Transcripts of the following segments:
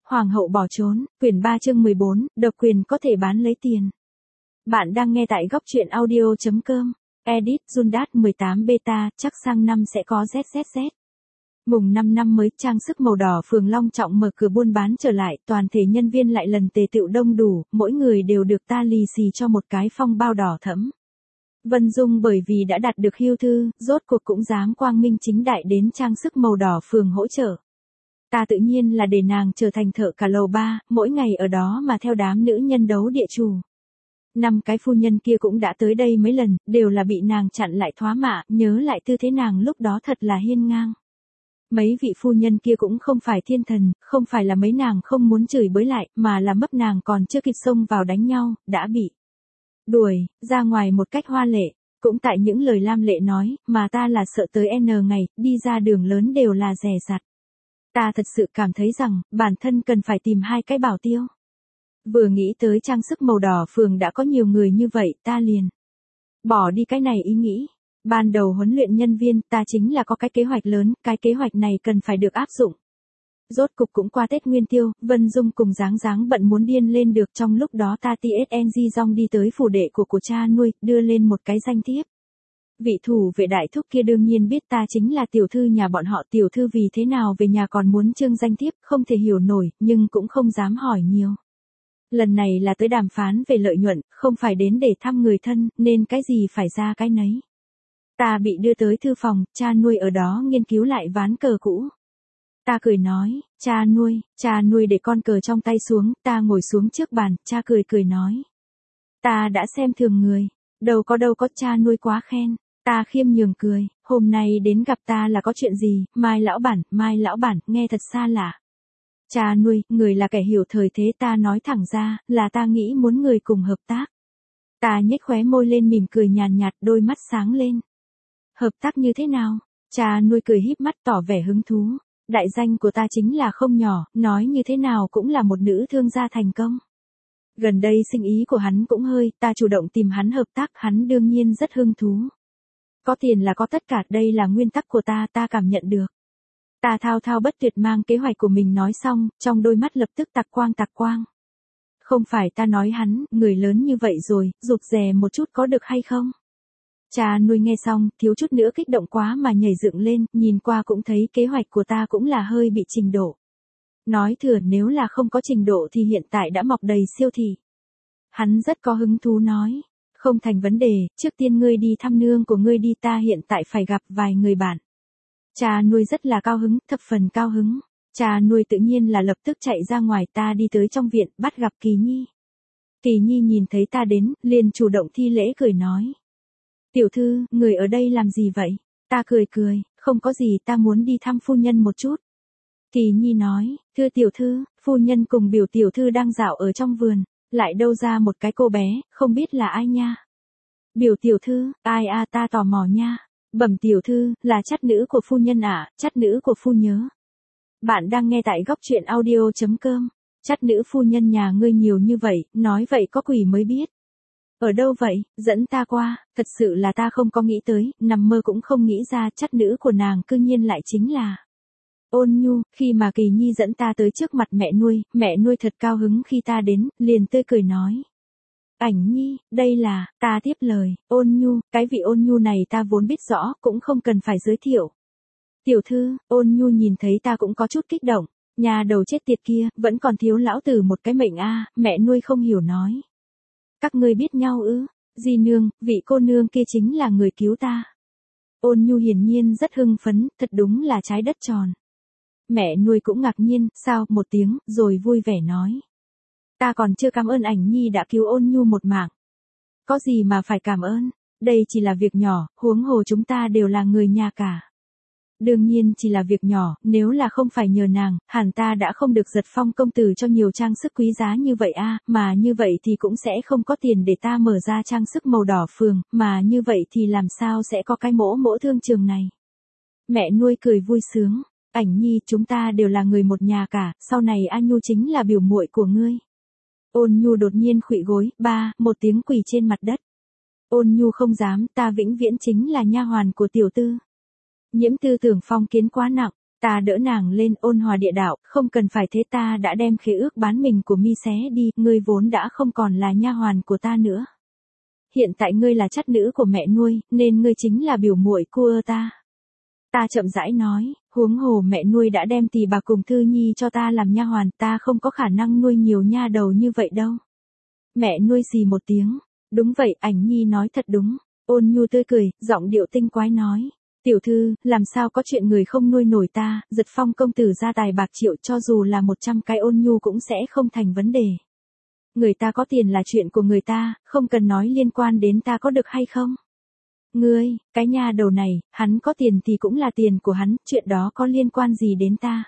Hoàng hậu bỏ trốn, quyển 3 chương 14, độc quyền có thể bán lấy tiền. Bạn đang nghe tại góc truyện audio.com. Edit Jundat 18 beta, chắc sang năm sẽ có ZZZ. Mùng 5 năm mới, trang sức màu đỏ phường long trọng mở cửa buôn bán trở lại, toàn thể nhân viên lại lần tề tựu đông đủ, mỗi người đều được ta lì xì cho một cái phong bao đỏ thẫm. Vân Dung bởi vì đã đạt được hưu thư, rốt cuộc cũng dám quang minh chính đại đến trang sức màu đỏ phường hỗ trợ. Ta tự nhiên là để nàng trở thành thợ cả lầu 3, mỗi ngày ở đó mà theo đám nữ nhân đấu địa chủ. 5 cái phu nhân kia cũng đã tới đây mấy lần, đều là bị nàng chặn lại thoá mạ, nhớ lại tư thế nàng lúc đó thật là hiên ngang. Mấy vị phu nhân kia cũng không phải thiên thần, không phải là mấy nàng không muốn chửi bới lại, mà là mấp nàng còn chưa kịp xông vào đánh nhau, đã bị đuổi ra ngoài một cách hoa lệ. Cũng tại những lời lam lệ nói, mà ta là sợ tới N ngày, đi ra đường lớn đều là dè dặt. Ta thật sự cảm thấy rằng, bản thân cần phải tìm 2 cái bảo tiêu. Vừa nghĩ tới trang sức màu đỏ phường đã có nhiều người như vậy, ta liền bỏ đi cái này ý nghĩ. Ban đầu huấn luyện nhân viên, ta chính là có cái kế hoạch lớn, cái kế hoạch này cần phải được áp dụng. Rốt cục cũng qua Tết Nguyên Tiêu, Vân Dung cùng dáng bận muốn điên lên được, trong lúc đó ta TSNG Dong đi tới phủ đệ của cha nuôi, đưa lên một cái danh thiếp. Vị thủ vệ đại thúc kia đương nhiên biết ta chính là tiểu thư nhà bọn họ, tiểu thư vì thế nào về nhà còn muốn trương danh thiếp, không thể hiểu nổi, nhưng cũng không dám hỏi nhiều. Lần này là tới đàm phán về lợi nhuận, không phải đến để thăm người thân, nên cái gì phải ra cái nấy. Ta bị đưa tới thư phòng, cha nuôi ở đó nghiên cứu lại ván cờ cũ. Ta cười nói, cha nuôi để con cờ trong tay xuống, ta ngồi xuống trước bàn, cha cười nói. Ta đã xem thường người, đâu có, cha nuôi quá khen. Ta khiêm nhường cười, hôm nay đến gặp ta là có chuyện gì, Mai lão bản, nghe thật xa lạ. Cha nuôi, người là kẻ hiểu thời thế, ta nói thẳng ra, là ta nghĩ muốn người cùng hợp tác. Ta nhếch khóe môi lên mỉm cười nhàn nhạt, đôi mắt sáng lên. Hợp tác như thế nào? Cha nuôi cười híp mắt tỏ vẻ hứng thú. Đại danh của ta chính là không nhỏ, nói như thế nào cũng là một nữ thương gia thành công. Gần đây sinh ý của hắn cũng hơi, ta chủ động tìm hắn hợp tác, hắn đương nhiên rất hứng thú. Có tiền là có tất cả, đây là nguyên tắc của ta cảm nhận được. Ta thao bất tuyệt mang kế hoạch của mình nói xong, trong đôi mắt lập tức tạc quang. Không phải ta nói hắn, người lớn như vậy rồi, rụt rè một chút có được hay không? Cha nuôi nghe xong, thiếu chút nữa kích động quá mà nhảy dựng lên, nhìn qua cũng thấy kế hoạch của ta cũng là hơi bị trình độ. Nói thừa nếu là không có trình độ thì hiện tại đã mọc đầy siêu thị. Hắn rất có hứng thú nói, không thành vấn đề, trước tiên ngươi đi thăm nương của ngươi đi, ta hiện tại phải gặp vài người bạn. Cha nuôi rất là cao hứng, thập phần cao hứng. Cha nuôi tự nhiên là lập tức chạy ra ngoài, ta đi tới trong viện, bắt gặp Kỳ Nhi. Kỳ Nhi nhìn thấy ta đến, liền chủ động thi lễ cười nói. Tiểu thư, người ở đây làm gì vậy? Ta cười, không có gì, ta muốn đi thăm phu nhân một chút. Kỳ Nhi nói, thưa tiểu thư, phu nhân cùng biểu tiểu thư đang dạo ở trong vườn, lại đâu ra một cái cô bé, không biết là ai nha. Biểu tiểu thư, ai à, ta tò mò nha. Bẩm tiểu thư, là chắt nữ của phu nhân ạ, chắt nữ của phu nhớ. Bạn đang nghe tại góc truyện audio.com. Chắt nữ phu nhân nhà ngươi nhiều như vậy, nói vậy có quỷ mới biết. Ở đâu vậy, dẫn ta qua, thật sự là ta không có nghĩ tới, nằm mơ cũng không nghĩ ra chắt nữ của nàng cư nhiên lại chính là Ôn Nhu. Khi mà Kỳ Nhi dẫn ta tới trước mặt mẹ nuôi thật cao hứng khi ta đến, liền tươi cười nói. Ảnh Nhi, đây là, ta tiếp lời, Ôn Nhu, cái vị Ôn Nhu này ta vốn biết rõ, cũng không cần phải giới thiệu. Tiểu thư, Ôn Nhu nhìn thấy ta cũng có chút kích động, nhà đầu chết tiệt kia, vẫn còn thiếu lão tử một cái mệnh a, mẹ nuôi không hiểu nói. Các ngươi biết nhau ư? Di nương, vị cô nương kia chính là người cứu ta. Ôn Nhu hiển nhiên rất hưng phấn, thật đúng là trái đất tròn. Mẹ nuôi cũng ngạc nhiên, sao, một tiếng, rồi vui vẻ nói. Ta còn chưa cảm ơn Ảnh Nhi đã cứu Ôn Nhu một mạng. Có gì mà phải cảm ơn, đây chỉ là việc nhỏ, huống hồ chúng ta đều là người nhà cả. Đương nhiên chỉ là việc nhỏ, nếu là không phải nhờ nàng, hẳn ta đã không được giật phong công tử cho nhiều trang sức quý giá như vậy a, mà như vậy thì cũng sẽ không có tiền để ta mở ra trang sức màu đỏ phường, mà như vậy thì làm sao sẽ có cái mỗ thương trường này. Mẹ nuôi cười vui sướng, Ảnh Nhi, chúng ta đều là người một nhà cả, sau này A Nhu chính là biểu muội của ngươi. Ôn Nhu đột nhiên khuỵu gối, một tiếng quỳ trên mặt đất. Ôn Nhu không dám, ta vĩnh viễn chính là nha hoàn của tiểu tư. Nhiễm tư tưởng phong kiến quá nặng, Ta đỡ nàng lên, ôn hòa địa đạo, không cần phải thế, ta đã đem khế ước bán mình của mi xé đi, ngươi vốn đã không còn là nha hoàn của ta nữa. Hiện tại ngươi là chất nữ của mẹ nuôi, nên ngươi chính là biểu muội của ta. Ta chậm rãi nói, huống hồ mẹ nuôi đã đem Tỳ bà cùng Thư Nhi cho ta làm nha hoàn, ta không có khả năng nuôi nhiều nha đầu như vậy đâu. Mẹ nuôi xì một tiếng, đúng vậy, Ảnh Nhi nói thật đúng. Ôn Nhu tươi cười, giọng điệu tinh quái nói. Tiểu thư, làm sao có chuyện người không nuôi nổi ta, Giật Phong công tử ra tài bạc triệu, cho dù là 100 cái Ôn Nhu cũng sẽ không thành vấn đề. Người ta có tiền là chuyện của người ta, không cần nói liên quan đến ta có được hay không. Ngươi, cái nha đầu này, hắn có tiền thì cũng là tiền của hắn, chuyện đó có liên quan gì đến ta.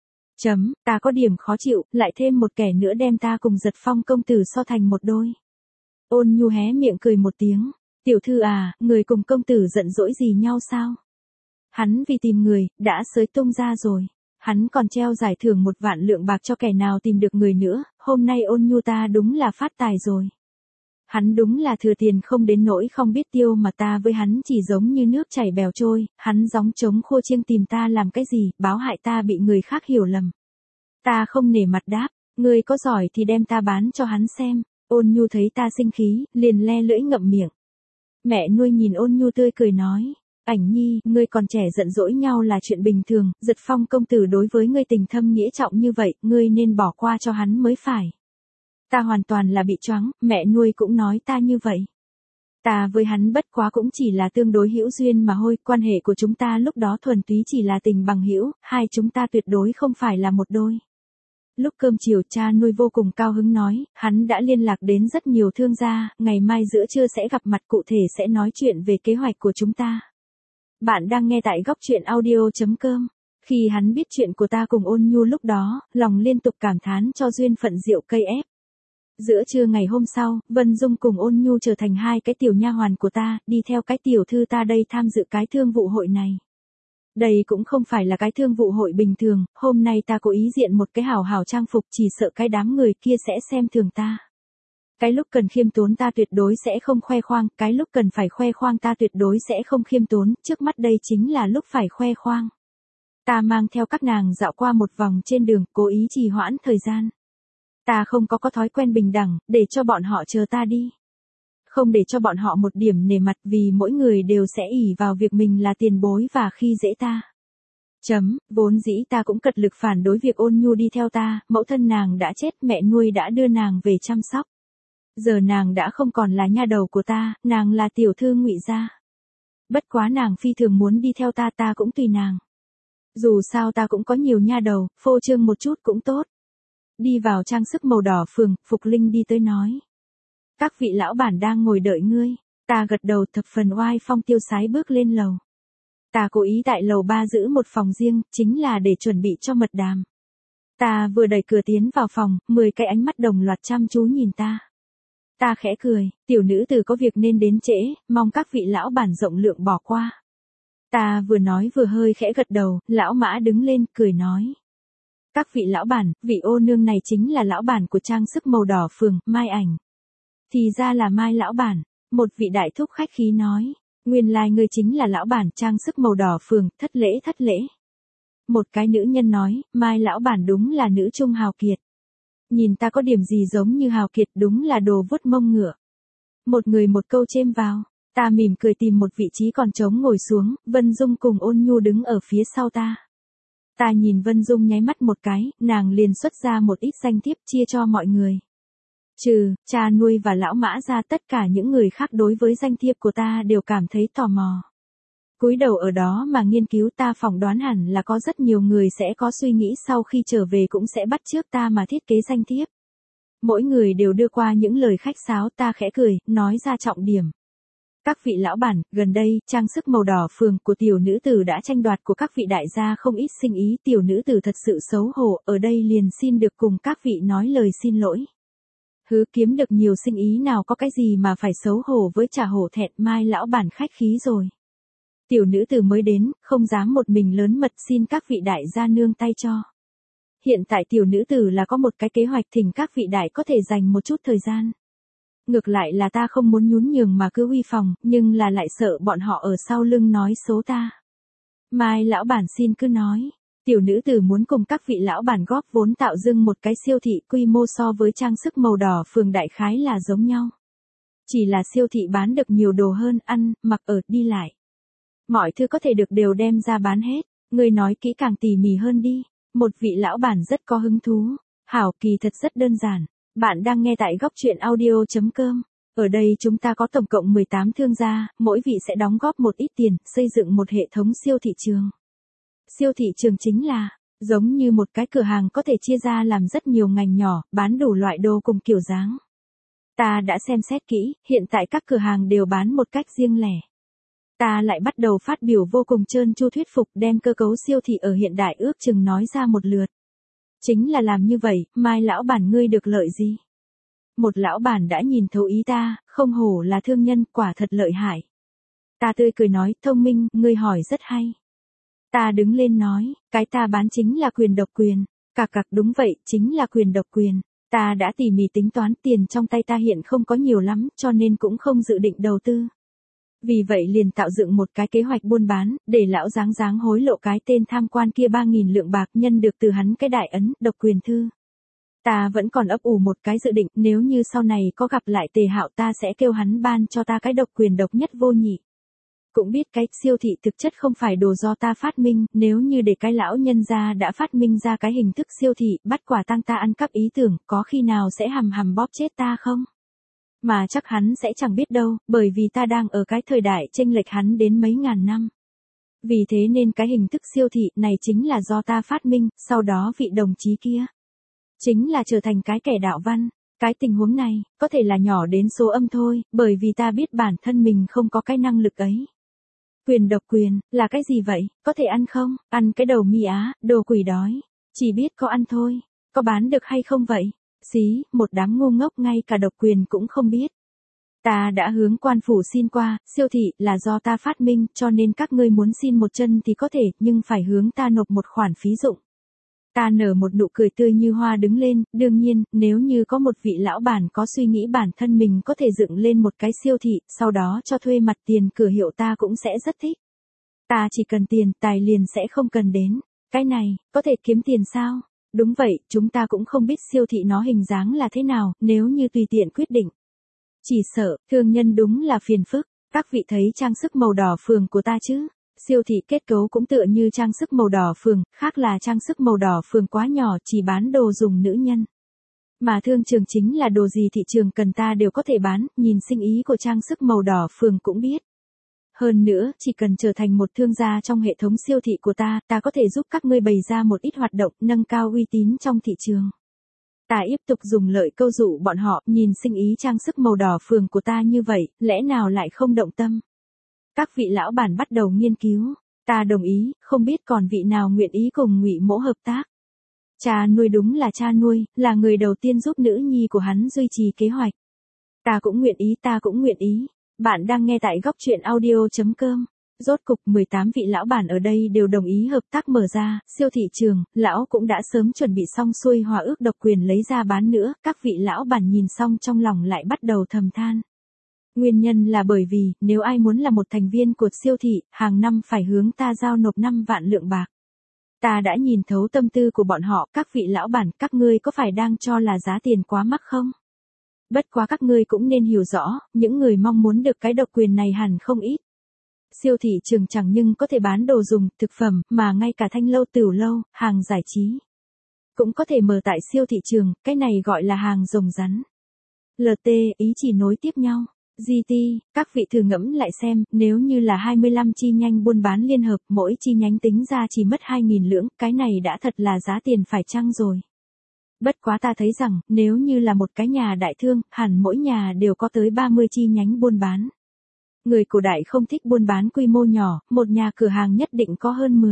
Ta có điểm khó chịu, lại thêm một kẻ nữa đem ta cùng Giật Phong công tử so thành một đôi. Ôn Nhu hé miệng cười một tiếng. Tiểu thư à, người cùng công tử giận dỗi gì nhau sao? Hắn vì tìm người, đã xới tung ra rồi. Hắn còn treo giải thưởng 1 vạn lượng bạc cho kẻ nào tìm được người nữa, hôm nay Ôn Nhu ta đúng là phát tài rồi. Hắn đúng là thừa tiền không đến nỗi không biết tiêu, mà ta với hắn chỉ giống như nước chảy bèo trôi, hắn gióng trống khua chiêng tìm ta làm cái gì, báo hại ta bị người khác hiểu lầm. Ta không nể mặt đáp, ngươi có giỏi thì đem ta bán cho hắn xem. Ôn Nhu thấy ta sinh khí, liền le lưỡi ngậm miệng. Mẹ nuôi nhìn Ôn Nhu tươi cười nói, Ảnh Nhi, ngươi còn trẻ giận dỗi nhau là chuyện bình thường, Giật Phong công tử đối với ngươi tình thâm nghĩa trọng như vậy, ngươi nên bỏ qua cho hắn mới phải. Ta hoàn toàn là bị choáng, mẹ nuôi cũng nói ta như vậy. Ta với hắn bất quá cũng chỉ là tương đối hữu duyên mà thôi, quan hệ của chúng ta lúc đó thuần túy chỉ là tình bằng hữu, hai chúng ta tuyệt đối không phải là một đôi. Lúc cơm chiều, cha nuôi vô cùng cao hứng nói, hắn đã liên lạc đến rất nhiều thương gia, ngày mai giữa trưa sẽ gặp mặt, cụ thể sẽ nói chuyện về kế hoạch của chúng ta. Bạn đang nghe tại góc truyện audio.com. Khi hắn biết chuyện của ta cùng Ôn Nhu lúc đó, lòng liên tục cảm thán cho duyên phận rượu cây ép. Giữa trưa ngày hôm sau, Vân Dung cùng Ôn Nhu trở thành 2 cái tiểu nha hoàn của ta, đi theo cái tiểu thư ta đây tham dự cái thương vụ hội này. Đây cũng không phải là cái thương vụ hội bình thường, hôm nay ta cố ý diện một cái hảo hảo trang phục, chỉ sợ cái đám người kia sẽ xem thường ta. Cái lúc cần khiêm tốn ta tuyệt đối sẽ không khoe khoang, cái lúc cần phải khoe khoang ta tuyệt đối sẽ không khiêm tốn, trước mắt đây chính là lúc phải khoe khoang. Ta mang theo các nàng dạo qua một vòng trên đường, cố ý trì hoãn thời gian. Ta không có thói quen bình đẳng, để cho bọn họ chờ ta đi. Không để cho bọn họ một điểm nể mặt, vì mỗi người đều sẽ ỷ vào việc mình là tiền bối và khi dễ ta. Vốn dĩ ta cũng cật lực phản đối việc Ôn Nhu đi theo ta, mẫu thân nàng đã chết, mẹ nuôi đã đưa nàng về chăm sóc. Giờ nàng đã không còn là nha đầu của ta, nàng là tiểu thư Ngụy gia. Bất quá nàng phi thường muốn đi theo ta, ta cũng tùy nàng. Dù sao ta cũng có nhiều nha đầu, phô trương một chút cũng tốt. Đi vào trang sức màu đỏ phường, Phục Linh đi tới nói. Các vị lão bản đang ngồi đợi ngươi. Ta gật đầu, thập phần oai phong tiêu sái bước lên lầu. Ta cố ý tại lầu 3 giữ một phòng riêng, chính là để chuẩn bị cho mật đàm. Ta vừa đẩy cửa tiến vào phòng, 10 cái ánh mắt đồng loạt chăm chú nhìn ta. Ta khẽ cười, tiểu nữ tử có việc nên đến trễ, mong các vị lão bản rộng lượng bỏ qua. Ta vừa nói vừa hơi khẽ gật đầu, lão Mã đứng lên, cười nói. Các vị lão bản, vị ô nương này chính là lão bản của trang sức màu đỏ phường, Mai Ảnh. Thì ra là Mai lão bản, một vị đại thúc khách khí nói. Nguyên lai ngươi chính là lão bản trang sức màu đỏ phường, thất lễ. Một cái nữ nhân nói, Mai lão bản đúng là nữ trung hào kiệt. Nhìn ta có điểm gì giống như hào kiệt, đúng là đồ vuốt mông ngựa. Một người một câu chêm vào, ta mỉm cười tìm một vị trí còn trống ngồi xuống, Vân Dung cùng Ôn Nhu đứng ở phía sau ta. Ta nhìn Vân Dung nháy mắt một cái, nàng liền xuất ra một ít danh thiếp chia cho mọi người. Trừ cha nuôi và lão Mã ra, tất cả những người khác đối với danh thiếp của ta đều cảm thấy tò mò. Cúi đầu ở đó mà nghiên cứu, ta phỏng đoán hẳn là có rất nhiều người sẽ có suy nghĩ sau khi trở về cũng sẽ bắt chước ta mà thiết kế danh thiếp. Mỗi người đều đưa qua những lời khách sáo, ta khẽ cười, nói ra trọng điểm. Các vị lão bản, gần đây, trang sức màu đỏ phường của tiểu nữ tử đã tranh đoạt của các vị đại gia không ít sinh ý, tiểu nữ tử thật sự xấu hổ, ở đây liền xin được cùng các vị nói lời xin lỗi. Hứ, kiếm được nhiều sinh ý nào có cái gì mà phải xấu hổ với, chả hổ thẹn, Mai lão bản khách khí rồi. Tiểu nữ tử mới đến, không dám một mình lớn mật, xin các vị đại gia nương tay cho. Hiện tại tiểu nữ tử là có một cái kế hoạch, thỉnh các vị đại có thể dành một chút thời gian. Ngược lại là ta không muốn nhún nhường mà cứ uy phòng, nhưng là lại sợ bọn họ ở sau lưng nói xấu ta. Mai lão bản xin cứ nói. Tiểu nữ tử muốn cùng các vị lão bản góp vốn tạo dưng một cái siêu thị quy mô so với trang sức màu đỏ phường đại khái là giống nhau. Chỉ là siêu thị bán được nhiều đồ hơn, ăn, mặc ở, đi lại. Mọi thứ có thể được đều đem ra bán hết. Ngươi nói kỹ càng tỉ mỉ hơn đi. Một vị lão bản rất có hứng thú. Hảo, kỳ thật rất đơn giản. Bạn đang nghe tại góc truyện audio.com. Ở đây chúng ta có tổng cộng 18 thương gia, mỗi vị sẽ đóng góp một ít tiền, xây dựng một hệ thống siêu thị trường. Siêu thị trường chính là, giống như một cái cửa hàng có thể chia ra làm rất nhiều ngành nhỏ, bán đủ loại đồ cùng kiểu dáng. Ta đã xem xét kỹ, hiện tại các cửa hàng đều bán một cách riêng lẻ. Ta lại bắt đầu phát biểu vô cùng trơn tru thuyết phục đem cơ cấu siêu thị ở hiện đại ước chừng nói ra một lượt. Chính là làm như vậy, mai lão bản ngươi được lợi gì? Một lão bản đã nhìn thấu ý ta, không hổ là thương nhân, quả thật lợi hại. Ta tươi cười nói, thông minh, ngươi hỏi rất hay. Ta đứng lên nói, cái ta bán chính là quyền độc quyền. Cặc đúng vậy, chính là quyền độc quyền. Ta đã tỉ mỉ tính toán tiền trong tay ta hiện không có nhiều lắm, cho nên cũng không dự định đầu tư. Vì vậy liền tạo dựng một cái kế hoạch buôn bán, để lão dáng hối lộ cái tên tham quan kia 3.000 lượng bạc nhân được từ hắn cái đại ấn, độc quyền thư. Ta vẫn còn ấp ủ một cái dự định, nếu như sau này có gặp lại Tề Hạo ta sẽ kêu hắn ban cho ta cái độc quyền độc nhất vô nhị. Cũng biết cái siêu thị thực chất không phải đồ do ta phát minh, nếu như để cái lão nhân gia đã phát minh ra cái hình thức siêu thị, bắt quả tang ta ăn cắp ý tưởng, có khi nào sẽ hầm bóp chết ta không? Mà chắc hắn sẽ chẳng biết đâu, bởi vì ta đang ở cái thời đại chênh lệch hắn đến mấy ngàn năm. Vì thế nên cái hình thức siêu thị này chính là do ta phát minh, sau đó vị đồng chí kia chính là trở thành cái kẻ đạo văn. Cái tình huống này, có thể là nhỏ đến số âm thôi, bởi vì ta biết bản thân mình không có cái năng lực ấy. Quyền độc quyền, là cái gì vậy, có thể ăn không? Ăn cái đầu mi á, đồ quỷ đói. Chỉ biết có ăn thôi, có bán được hay không vậy? Xí, một đám ngu ngốc ngay cả độc quyền cũng không biết. Ta đã hướng quan phủ xin qua, siêu thị là do ta phát minh, cho nên các ngươi muốn xin một chân thì có thể, nhưng phải hướng ta nộp một khoản phí dụng. Ta nở một nụ cười tươi như hoa đứng lên, đương nhiên, nếu như có một vị lão bản có suy nghĩ bản thân mình có thể dựng lên một cái siêu thị, sau đó cho thuê mặt tiền cửa hiệu ta cũng sẽ rất thích. Ta chỉ cần tiền, tài liền sẽ không cần đến. Cái này, có thể kiếm tiền sao? Đúng vậy, chúng ta cũng không biết siêu thị nó hình dáng là thế nào, nếu như tùy tiện quyết định. Chỉ sợ, thương nhân đúng là phiền phức. Các vị thấy trang sức màu đỏ phường của ta chứ? Siêu thị kết cấu cũng tựa như trang sức màu đỏ phường, khác là trang sức màu đỏ phường quá nhỏ chỉ bán đồ dùng nữ nhân. Mà thương trường chính là đồ gì thị trường cần ta đều có thể bán, nhìn sinh ý của trang sức màu đỏ phường cũng biết. Hơn nữa, chỉ cần trở thành một thương gia trong hệ thống siêu thị của ta, ta có thể giúp các ngươi bày ra một ít hoạt động, nâng cao uy tín trong thị trường. Ta tiếp tục dùng lợi câu dụ bọn họ, nhìn sinh ý trang sức màu đỏ phường của ta như vậy, lẽ nào lại không động tâm. Các vị lão bản bắt đầu nghiên cứu, ta đồng ý, không biết còn vị nào nguyện ý cùng Ngụy Mỗ hợp tác. Cha nuôi đúng là cha nuôi, là người đầu tiên giúp nữ nhi của hắn duy trì kế hoạch. Ta cũng nguyện ý. Bạn đang nghe tại góc truyện audio.com. Rốt cục 18 vị lão bản ở đây đều đồng ý hợp tác mở ra, siêu thị trường, lão cũng đã sớm chuẩn bị xong xuôi hòa ước độc quyền lấy ra bán nữa, các vị lão bản nhìn xong trong lòng lại bắt đầu thầm than. Nguyên nhân là bởi vì, nếu ai muốn là một thành viên của siêu thị, hàng năm phải hướng ta giao nộp 5 vạn lượng bạc. Ta đã nhìn thấu tâm tư của bọn họ, các vị lão bản, các ngươi có phải đang cho là giá tiền quá mắc không? Bất quá các ngươi cũng nên hiểu rõ, những người mong muốn được cái độc quyền này hẳn không ít. Siêu thị trường chẳng nhưng có thể bán đồ dùng, thực phẩm, mà ngay cả thanh lâu tửu lâu, hàng giải trí. Cũng có thể mở tại siêu thị trường, cái này gọi là hàng rồng rắn. LT, ý chỉ nối tiếp nhau. GT, các vị thử ngẫm lại xem, nếu như là 25 chi nhánh buôn bán liên hợp, mỗi chi nhánh tính ra chỉ mất 2.000 lưỡng, cái này đã thật là giá tiền phải chăng rồi. Bất quá ta thấy rằng, nếu như là một cái nhà đại thương, hẳn mỗi nhà đều có tới 30 chi nhánh buôn bán. Người cổ đại không thích buôn bán quy mô nhỏ, một nhà cửa hàng nhất định có hơn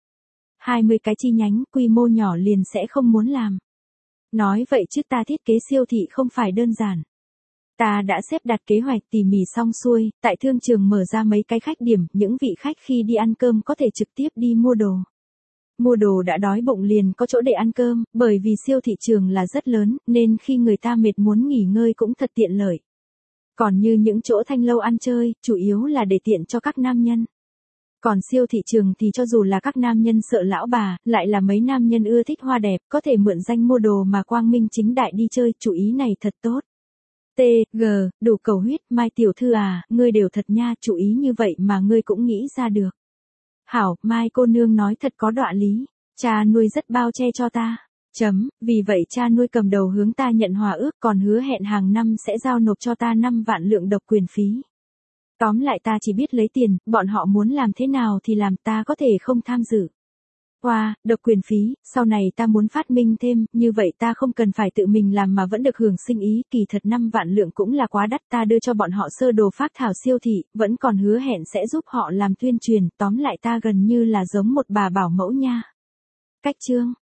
20 cái chi nhánh, quy mô nhỏ liền sẽ không muốn làm. Nói vậy chứ ta thiết kế siêu thị không phải đơn giản. Ta đã xếp đặt kế hoạch tỉ mỉ xong xuôi, tại thương trường mở ra mấy cái khách điểm, những vị khách khi đi ăn cơm có thể trực tiếp đi mua đồ. Mua đồ đã đói bụng liền có chỗ để ăn cơm, bởi vì siêu thị trường là rất lớn, nên khi người ta mệt muốn nghỉ ngơi cũng thật tiện lợi. Còn như những chỗ thanh lâu ăn chơi, chủ yếu là để tiện cho các nam nhân. Còn siêu thị trường thì cho dù là các nam nhân sợ lão bà, lại là mấy nam nhân ưa thích hoa đẹp, có thể mượn danh mua đồ mà quang minh chính đại đi chơi, chủ ý này thật tốt. T.G. Đủ cầu huyết, Mai tiểu thư à, ngươi đều thật nha, chủ ý như vậy mà ngươi cũng nghĩ ra được. Hảo, Mai cô nương nói thật có đọa lý, cha nuôi rất bao che cho ta. Vì vậy cha nuôi cầm đầu hướng ta nhận hòa ước, còn hứa hẹn hàng năm sẽ giao nộp cho ta 5 vạn lượng độc quyền phí. Tóm lại ta chỉ biết lấy tiền, bọn họ muốn làm thế nào thì làm, ta có thể không tham dự. Độc quyền phí, sau này ta muốn phát minh thêm, như vậy ta không cần phải tự mình làm mà vẫn được hưởng sinh ý, kỳ thật 5 vạn lượng cũng là quá đắt, ta đưa cho bọn họ sơ đồ phác thảo siêu thị, vẫn còn hứa hẹn sẽ giúp họ làm tuyên truyền, tóm lại ta gần như là giống một bà bảo mẫu nha. Cách chương